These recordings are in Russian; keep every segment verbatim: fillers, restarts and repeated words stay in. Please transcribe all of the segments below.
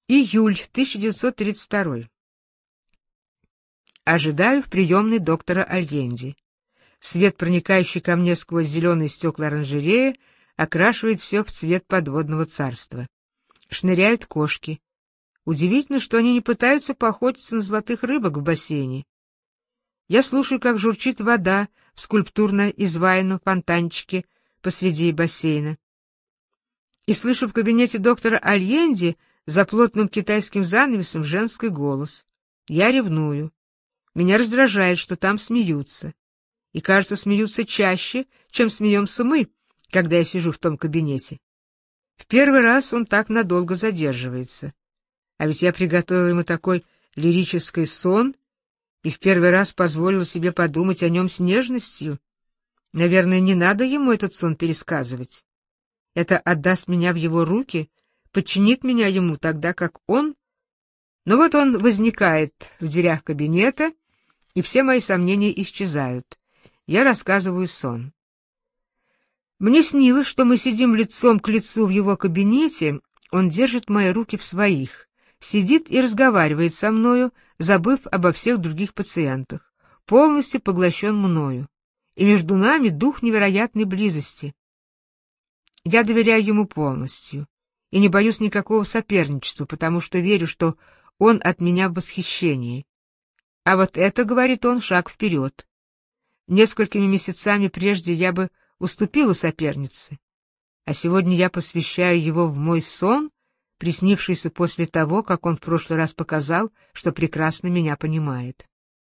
Июль тысяча девятьсот тридцать второй. Ожидаю в приемной доктора Альенди. Свет, проникающий ко мне сквозь зеленые стекла оранжереи, окрашивает все в цвет подводного царства. Шныряют кошки. Удивительно, что они не пытаются поохотиться на золотых рыбок в бассейне. Я слушаю, как журчит вода в скульптурно изваянном фонтанчике посреди бассейна. И слышу в кабинете доктора Альенди за плотным китайским занавесом женский голос. Я ревную. Меня раздражает, что там смеются. И, кажется, смеются чаще, чем смеемся мы, когда я сижу в том кабинете. В первый раз он так надолго задерживается. А ведь я приготовила ему такой лирический сон и в первый раз позволила себе подумать о нем с нежностью. Наверное, не надо ему этот сон пересказывать. Это отдаст меня в его руки, подчинит меня ему тогда, как он. Но вот он возникает в дверях кабинета, и все мои сомнения исчезают. Я рассказываю сон. Мне снилось, что мы сидим лицом к лицу в его кабинете, он держит мои руки в своих, сидит и разговаривает со мною, забыв обо всех других пациентах, полностью поглощен мною, и между нами дух невероятной близости. Я доверяю ему полностью и не боюсь никакого соперничества, потому что верю, что он от меня в восхищении. А вот это, говорит он, шаг вперед. Несколькими месяцами прежде я бы уступила сопернице, а сегодня я посвящаю его в мой сон, приснившийся после того, как он в прошлый раз показал, что прекрасно меня понимает.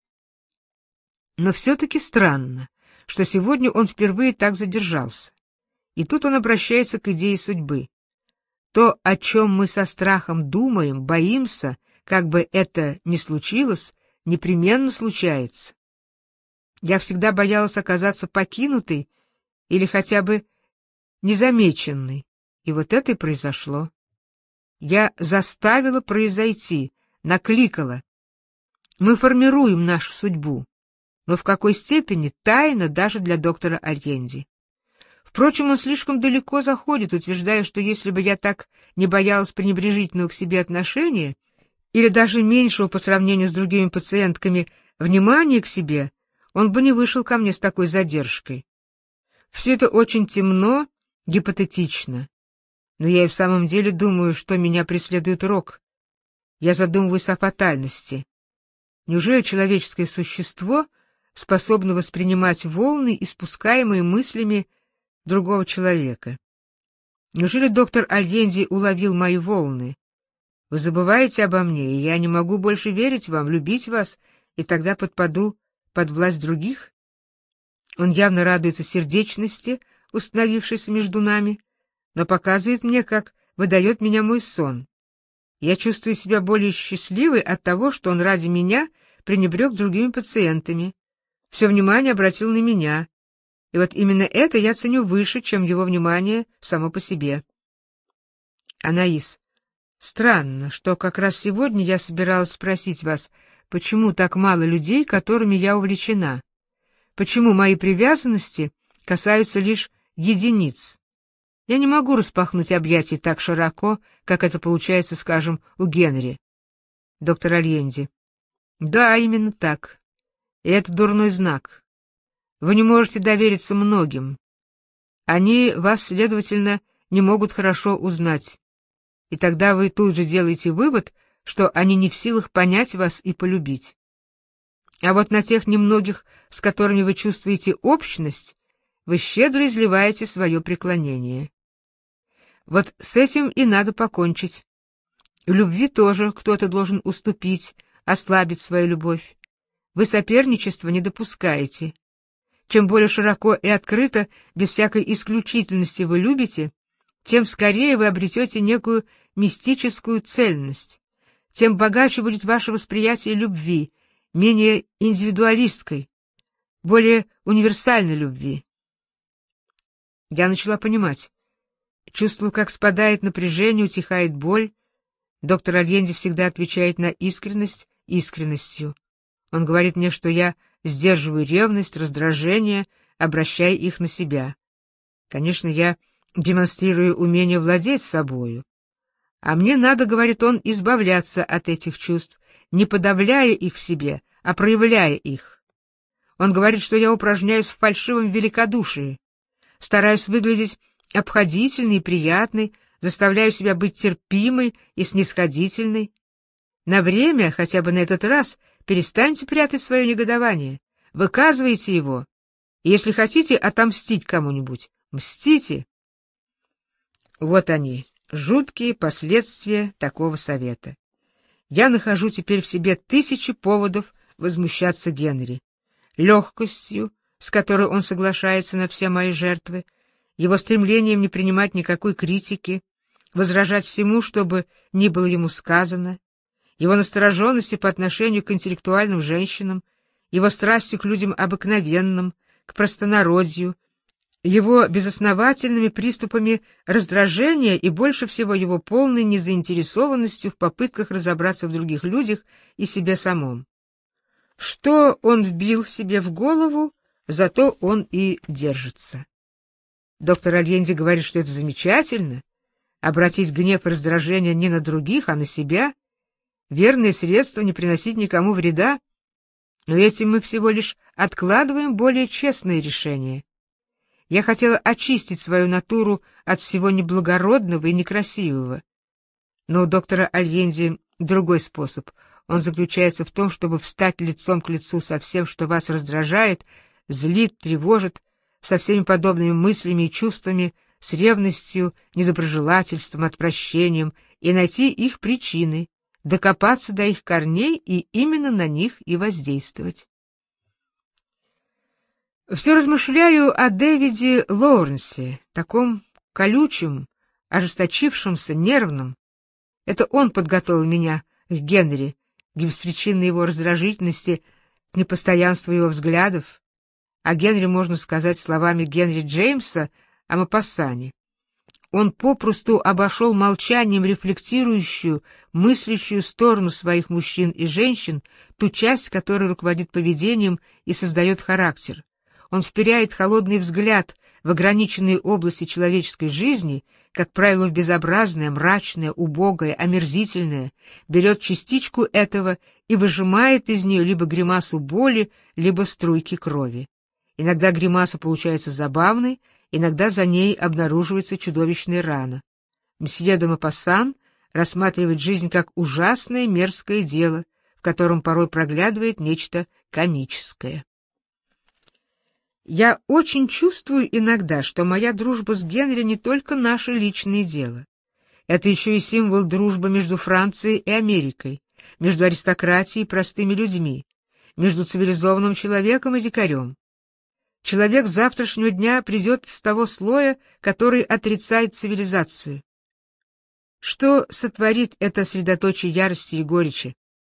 Но все-таки странно, что сегодня он впервые так задержался. И тут он обращается к идее судьбы. То, о чем мы со страхом думаем, боимся, как бы это ни случилось, непременно случается. Я всегда боялась оказаться покинутой или хотя бы незамеченной, и вот это и произошло. Я заставила произойти, накликала. Мы формируем нашу судьбу, но в какой степени тайна даже для доктора Альенди. Впрочем, он слишком далеко заходит, утверждая, что если бы я так не боялась пренебрежительного к себе отношения, или даже меньшего по сравнению с другими пациентками внимания к себе, он бы не вышел ко мне с такой задержкой. Все это очень темно, гипотетично. Но я и в самом деле думаю, что меня преследует рок. Я задумываюсь о фатальности. Неужели человеческое существо способно воспринимать волны, испускаемые мыслями другого человека? Неужели доктор Альенди уловил мои волны? Вы забываете обо мне, и я не могу больше верить вам, любить вас, и тогда подпаду под власть других? Он явно радуется сердечности, установившейся между нами, но показывает мне, как выдает меня мой сон. Я чувствую себя более счастливой от того, что он ради меня пренебрег другими пациентами, все внимание обратил на меня, и вот именно это я ценю выше, чем его внимание само по себе. Анаис, странно, что как раз сегодня я собиралась спросить вас, почему так мало людей, которыми я увлечена? Почему мои привязанности касаются лишь единиц? Я не могу распахнуть объятия так широко, как это получается, скажем, у Генри. Доктор Альенди. Да, именно так. И это дурной знак. Вы не можете довериться многим. Они вас, следовательно, не могут хорошо узнать. И тогда вы тут же делаете вывод, что они не в силах понять вас и полюбить. А вот на тех немногих, с которыми вы чувствуете общность, вы щедро изливаете свое преклонение. Вот с этим и надо покончить. В любви тоже кто-то должен уступить, ослабить свою любовь. Вы соперничества не допускаете. Чем более широко и открыто, без всякой исключительности вы любите, тем скорее вы обретете некую мистическую цельность, тем богаче будет ваше восприятие любви, менее индивидуалисткой, более универсальной любви. Я начала понимать. Чувствую, как спадает напряжение, утихает боль. Доктор Альенди всегда отвечает на искренность искренностью. Он говорит мне, что я сдерживаю ревность, раздражение, обращая их на себя. Конечно, я демонстрирую умение владеть собою. А мне надо, говорит он, избавляться от этих чувств, не подавляя их в себе, а проявляя их. Он говорит, что я упражняюсь в фальшивом великодушии, стараюсь выглядеть обходительной и приятной, заставляю себя быть терпимой и снисходительной. На время, хотя бы на этот раз, перестаньте прятать свое негодование, выказывайте его. И если хотите отомстить кому-нибудь, мстите. Вот они, жуткие последствия такого совета. Я нахожу теперь в себе тысячи поводов возмущаться Генри. Легкостью, с которой он соглашается на все мои жертвы, его стремлением не принимать никакой критики, возражать всему, что бы ни было ему сказано, его настороженностью по отношению к интеллектуальным женщинам, его страстью к людям обыкновенным, к простонародью, его безосновательными приступами раздражения и больше всего его полной незаинтересованностью в попытках разобраться в других людях и себе самом. Что он вбил себе в голову, зато он и держится. Доктор Альенди говорит, что это замечательно, обратить гнев и раздражение не на других, а на себя, верное средство не приносить никому вреда, но этим мы всего лишь откладываем более честные решения. Я хотела очистить свою натуру от всего неблагородного и некрасивого. Но у доктора Альенди другой способ. Он заключается в том, чтобы встать лицом к лицу со всем, что вас раздражает, злит, тревожит, со всеми подобными мыслями и чувствами, с ревностью, недоброжелательством, отвращением, и найти их причины, докопаться до их корней и именно на них и воздействовать. Все размышляю о Дэвиде Лоуренсе, таком колючем, ожесточившемся, нервном. Это он подготовил меня к Генри, к беспричинной его раздражительности, к непостоянству его взглядов. О Генри можно сказать словами Генри Джеймса о Мопассане. Он попросту обошел молчанием рефлектирующую, мыслящую сторону своих мужчин и женщин, ту часть, которая руководит поведением и создает характер. Он вперяет холодный взгляд в ограниченные области человеческой жизни, как правило, в безобразное, мрачное, убогое, омерзительное, берет частичку этого и выжимает из нее либо гримасу боли, либо струйки крови. Иногда гримаса получается забавной, иногда за ней обнаруживается чудовищная рана. Мсье де Мопассан рассматривает жизнь как ужасное мерзкое дело, в котором порой проглядывает нечто комическое. Я очень чувствую иногда, что моя дружба с Генри не только наше личное дело. Это еще и символ дружбы между Францией и Америкой, между аристократией и простыми людьми, между цивилизованным человеком и дикарем. Человек завтрашнего дня придет с того слоя, который отрицает цивилизацию. Что сотворит это средоточие ярости и горечи?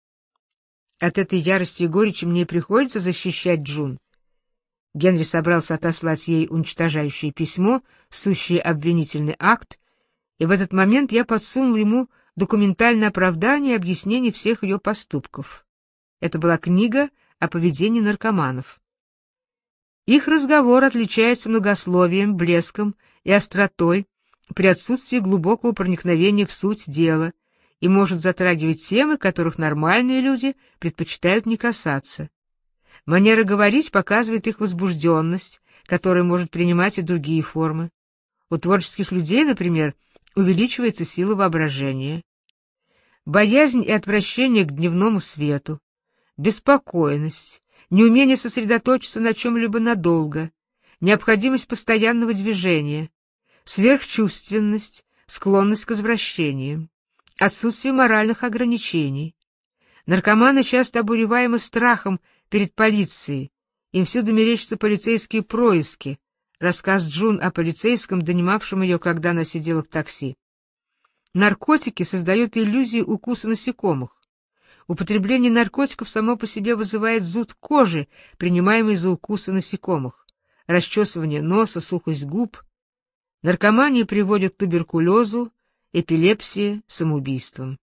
От этой ярости и горечи мне приходится защищать Джун. Генри собрался отослать ей уничтожающее письмо, сущий обвинительный акт, и в этот момент я подсунул ему документальное оправдание и объяснение всех ее поступков. Это была книга о поведении наркоманов. Их разговор отличается многословием, блеском и остротой при отсутствии глубокого проникновения в суть дела и может затрагивать темы, которых нормальные люди предпочитают не касаться. Манера говорить показывает их возбужденность, которая может принимать и другие формы. У творческих людей, например, увеличивается сила воображения. Боязнь и отвращение к дневному свету, беспокойность, неумение сосредоточиться на чем-либо надолго, необходимость постоянного движения, сверхчувственность, склонность к извращениям, отсутствие моральных ограничений. Наркоманы часто обуреваемы страхом перед полицией, им всюду мерещатся полицейские происки, рассказ Джун о полицейском, донимавшем ее, когда она сидела в такси. Наркотики создают иллюзию укуса насекомых. Употребление наркотиков само по себе вызывает зуд кожи, принимаемый за укусы насекомых, расчесывание носа, сухость губ. Наркомания приводит к туберкулезу, эпилепсии, самоубийствам.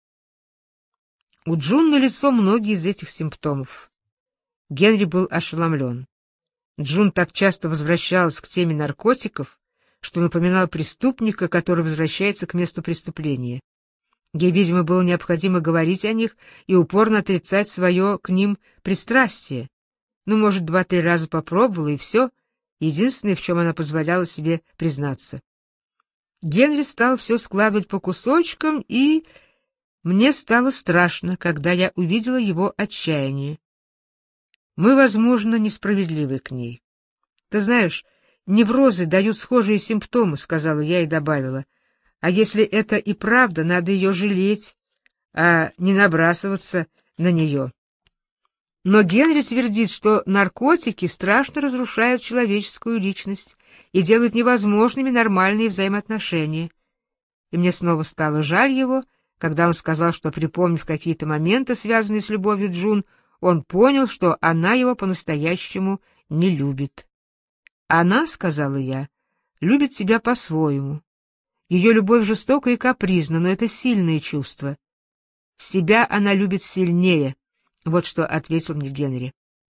У Джун налицо многие из этих симптомов. Генри был ошеломлен. Джун так часто возвращалась к теме наркотиков, что напоминала преступника, который возвращается к месту преступления. Ей, видимо, было необходимо говорить о них и упорно отрицать свое к ним пристрастие. Ну, может, два-три раза попробовала, и все. Единственное, в чем она позволяла себе признаться. Генри стал все складывать по кусочкам, и мне стало страшно, когда я увидела его отчаяние. Мы, возможно, несправедливы к ней. Ты знаешь, неврозы дают схожие симптомы, — сказала я и добавила. А если это и правда, надо ее жалеть, а не набрасываться на нее. Но Генри твердит, что наркотики страшно разрушают человеческую личность и делают невозможными нормальные взаимоотношения. И мне снова стало жаль его, когда он сказал, что, припомнив какие-то моменты, связанные с любовью Джун, он понял, что она его по-настоящему не любит. «Она, — сказала я, — любит тебя по-своему. Ее любовь жестока и капризна, но это сильные чувства. Себя она любит сильнее», — вот что ответил мне Генри.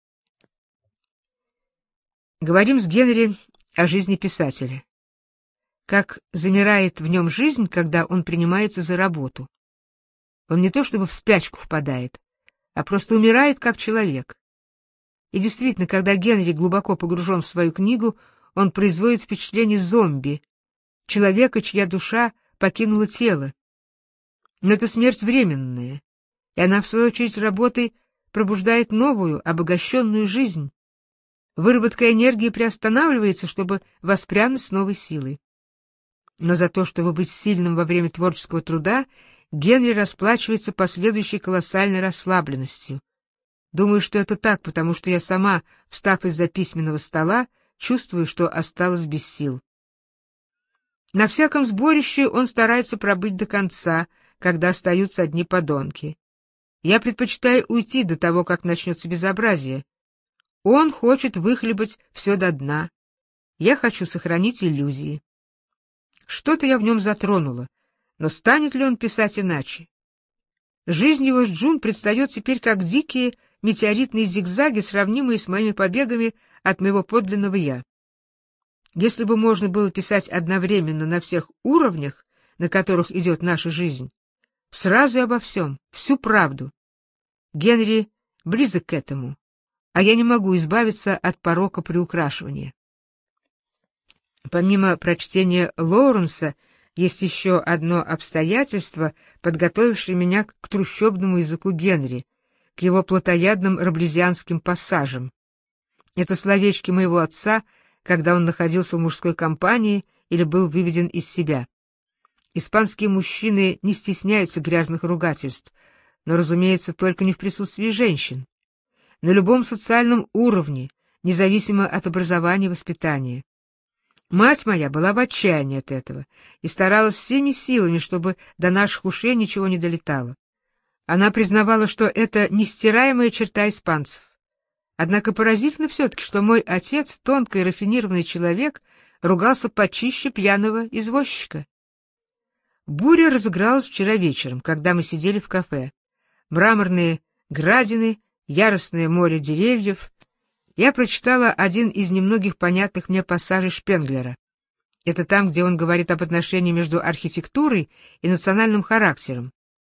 Говорим с Генри о жизни писателя. Как замирает в нем жизнь, когда он принимается за работу. Он не то чтобы в спячку впадает, а просто умирает как человек. И действительно, когда Генри глубоко погружен в свою книгу, он производит впечатление зомби, человека, чья душа покинула тело. Но это смерть временная, и она, в свою очередь, работой пробуждает новую, обогащенную жизнь. Выработка энергии приостанавливается, чтобы воспрянуть с новой силой. Но за то, чтобы быть сильным во время творческого труда, Генри расплачивается последующей колоссальной расслабленностью. Думаю, что это так, потому что я сама, встав из-за письменного стола, чувствую, что осталась без сил. На всяком сборище он старается пробыть до конца, когда остаются одни подонки. Я предпочитаю уйти до того, как начнется безобразие. Он хочет выхлебать все до дна. Я хочу сохранить иллюзии. Что-то я в нем затронула, но станет ли он писать иначе? Жизнь его с Джун предстает теперь как дикие метеоритные зигзаги, сравнимые с моими побегами от моего подлинного «я». Если бы можно было писать одновременно на всех уровнях, на которых идет наша жизнь, сразу и обо всем, всю правду. Генри близок к этому, а я не могу избавиться от порока приукрашивания. Помимо прочтения Лоуренса, есть еще одно обстоятельство, подготовившее меня к трущобному языку Генри, к его плотоядным раблезианским пассажам. Это словечки моего отца, когда он находился в мужской компании или был выведен из себя. Испанские мужчины не стесняются грязных ругательств, но, разумеется, только не в присутствии женщин. На любом социальном уровне, независимо от образования и воспитания. Мать моя была в отчаянии от этого и старалась всеми силами, чтобы до наших ушей ничего не долетало. Она признавала, что это нестираемая черта испанцев. Однако поразительно все-таки, что мой отец, тонкий и рафинированный человек, ругался почище пьяного извозчика. Буря разыгралась вчера вечером, когда мы сидели в кафе. Мраморные градины, яростное море деревьев. Я прочитала один из немногих понятных мне пассажей Шпенглера. Это там, где он говорит об отношении между архитектурой и национальным характером.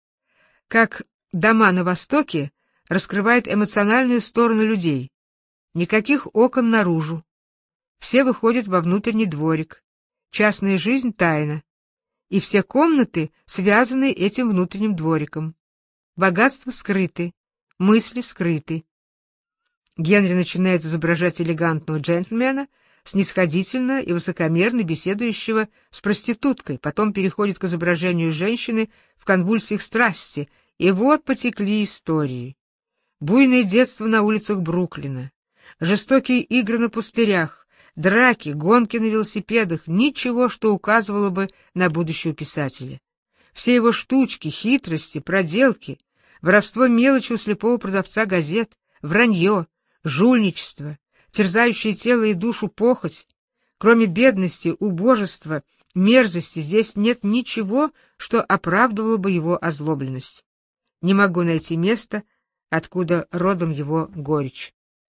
Как дома на Востоке раскрывают эмоциональную сторону людей. Никаких окон наружу. Все выходят во внутренний дворик. Частная жизнь тайна. И все комнаты связаны этим внутренним двориком. Богатства скрыты, мысли скрыты. Генри начинает изображать элегантного джентльмена, снисходительно и высокомерно беседующего с проституткой, потом переходит к изображению женщины в конвульсиях страсти, и вот потекли истории. Буйное детство на улицах Бруклина, жестокие игры на пустырях, драки, гонки на велосипедах, ничего, что указывало бы на будущего писателя. Все его штучки, хитрости, проделки, воровство мелочи у слепого продавца газет, вранье, жульничество, терзающее тело и душу похоть. Кроме бедности, убожества, мерзости, здесь нет ничего, что оправдывало бы его озлобленность. Не могу найти места, откуда родом его горечь.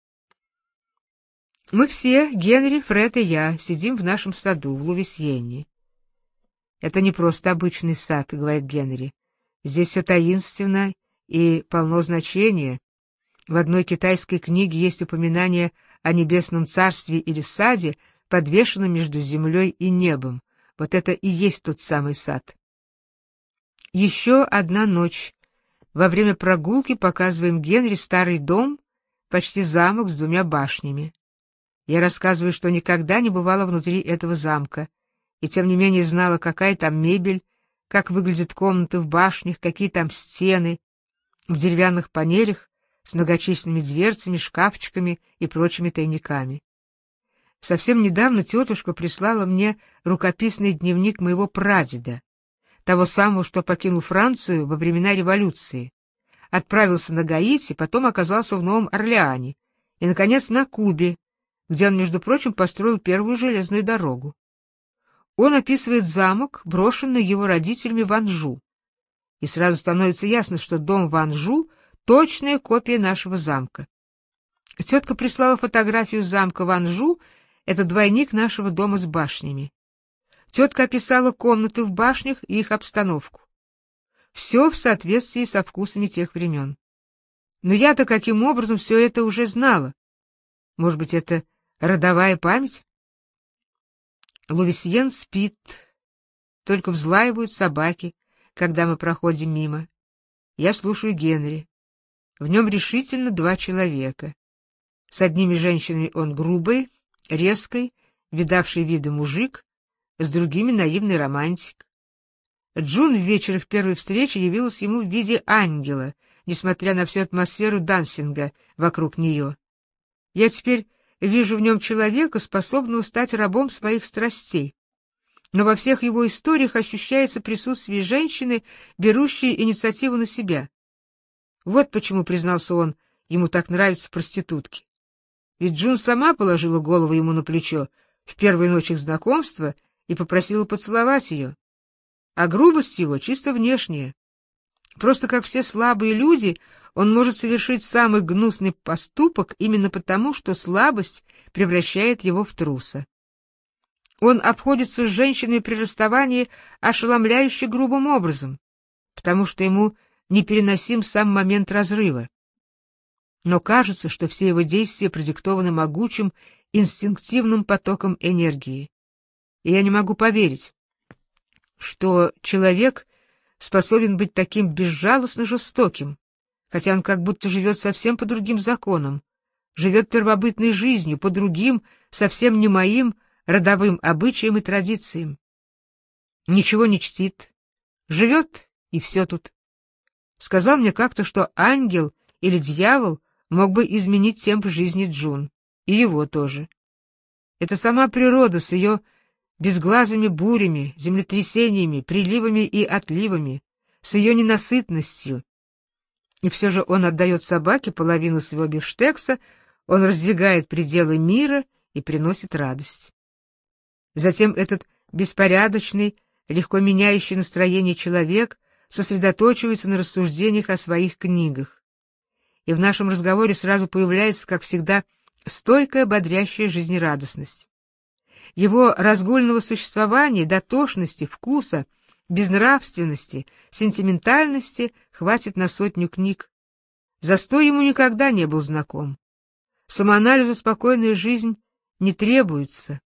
Мы все, Генри, Фред и я, сидим в нашем саду в Лувисьенне. «Это не просто обычный сад», — говорит Генри. Здесь все таинственно и полно значения. В одной китайской книге есть упоминание о небесном царстве или саде, подвешенном между землей и небом. Вот это и есть тот самый сад. Еще одна ночь. Во время прогулки показываем Генри старый дом, почти замок с двумя башнями. Я рассказываю, что никогда не бывала внутри этого замка, и тем не менее знала, какая там мебель, как выглядят комнаты в башнях, какие там стены, в деревянных панелях с многочисленными дверцами, шкафчиками и прочими тайниками. Совсем недавно тетушка прислала мне рукописный дневник моего прадеда, того самого, что покинул Францию во времена революции, отправился на Гаити, потом оказался в Новом Орлеане и, наконец, на Кубе, где он, между прочим, построил первую железную дорогу. Он описывает замок, брошенный его родителями в Анжу, и сразу становится ясно, что дом в Анжу — точная копия нашего замка. Тетка прислала фотографию замка в Анжу, это двойник нашего дома с башнями. Тетка описала комнаты в башнях и их обстановку. Все в соответствии со вкусами тех времен. Но я-то каким образом все это уже знала? Может быть, это родовая память? Лувисьен спит, только взлаивают собаки, когда мы проходим мимо. Я слушаю Генри. В нем решительно два человека. С одними женщинами он грубый, резкий, видавший виды мужик, с другими наивный романтик. Джун в вечер их первой встречи явилась ему в виде ангела, несмотря на всю атмосферу дансинга вокруг нее. Я теперь вижу в нем человека, способного стать рабом своих страстей. Но во всех его историях ощущается присутствие женщины, берущей инициативу на себя. Вот почему, признался он, ему так нравятся проститутки. Ведь Джун сама положила голову ему на плечо в первую ночь их знакомства и попросила поцеловать ее. А грубость его чисто внешняя. Просто как все слабые люди, он может совершить самый гнусный поступок именно потому, что слабость превращает его в труса. Он обходится с женщиной при расставании ошеломляюще грубым образом, потому что ему непереносим сам момент разрыва. Но кажется, что все его действия продиктованы могучим, инстинктивным потоком энергии. И я не могу поверить, что человек способен быть таким безжалостно жестоким, хотя он как будто живет совсем по другим законам, живет первобытной жизнью, по другим, совсем не моим, родовым обычаям и традициям. Ничего не чтит, живет, и все тут. Сказал мне как-то, что ангел или дьявол мог бы изменить темп жизни Джун, и его тоже. Это сама природа с ее безглазыми бурями, землетрясениями, приливами и отливами, с ее ненасытностью. И все же он отдает собаке половину своего бифштекса, он раздвигает пределы мира и приносит радость. Затем этот беспорядочный, легко меняющий настроение человек сосредоточивается на рассуждениях о своих книгах. И в нашем разговоре сразу появляется, как всегда, стойкая, бодрящая жизнерадостность. Его разгульного существования, дотошности, вкуса, безнравственности, сентиментальности хватит на сотню книг. Застой ему никогда не был знаком. Самоанализу спокойная жизнь не требуется.